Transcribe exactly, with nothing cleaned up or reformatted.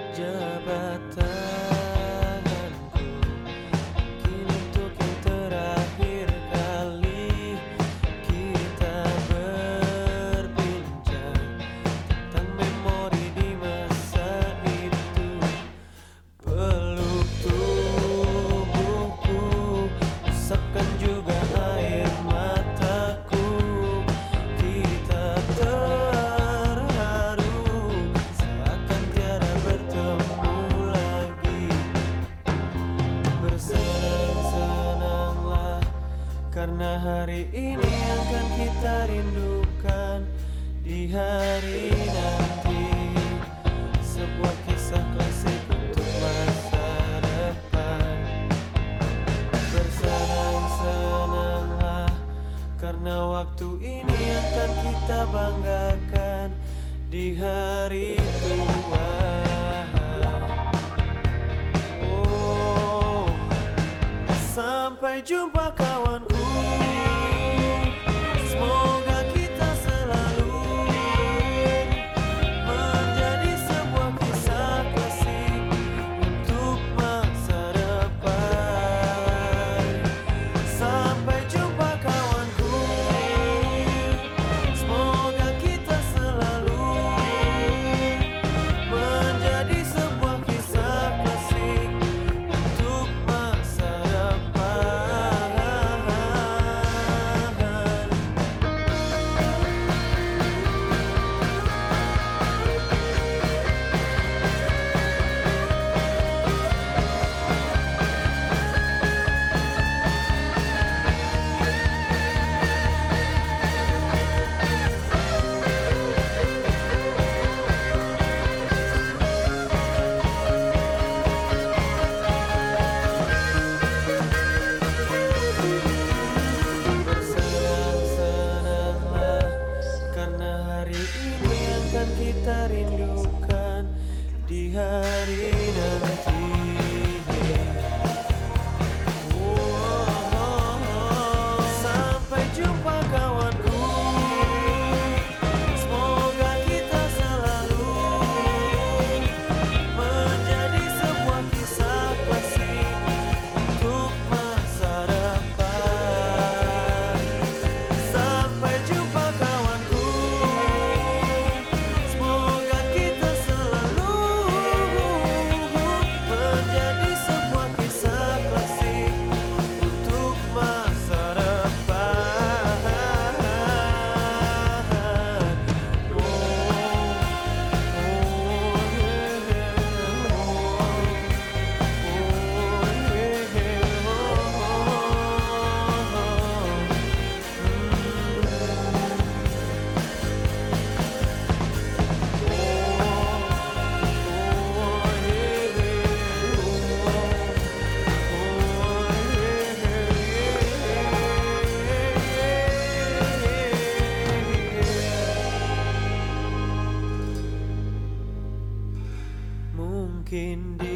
Jabatanku kini untuk yang terakhir kali kita berbincang tentang memori di masa itu. Peluk tubuhku, usapkan juga air mataku. Kita terharu seakan tiada bertemu lagi. Bersenang-senanglah karena hari ini akan kita rindukan di hari nanti. Sebuah kisah klasik untuk masa depan. Bersenang-senanglah karena waktu ini akan kita banggakan di hari tua. Oh, sampai jumpa kawanku. Semoga kita selalu menjadi sebuah kisah klasik untuk masa depan. Sampai jumpa kawanku. Semoga kita selalu menjadi sebuah kisah klasik untuk masa depan. Bersenang-senanglah karena hari ini akan kita rindukan di hari nanti. Oh, sampai jumpa kawanku. Semoga kita selalu menjadi sebuah kisah klasik untuk masa depan. Sampai jumpa kawanku. Semoga kita selalu menjadi sebuah kisah klasik untuk masa depan. Oh, oh, mungkin di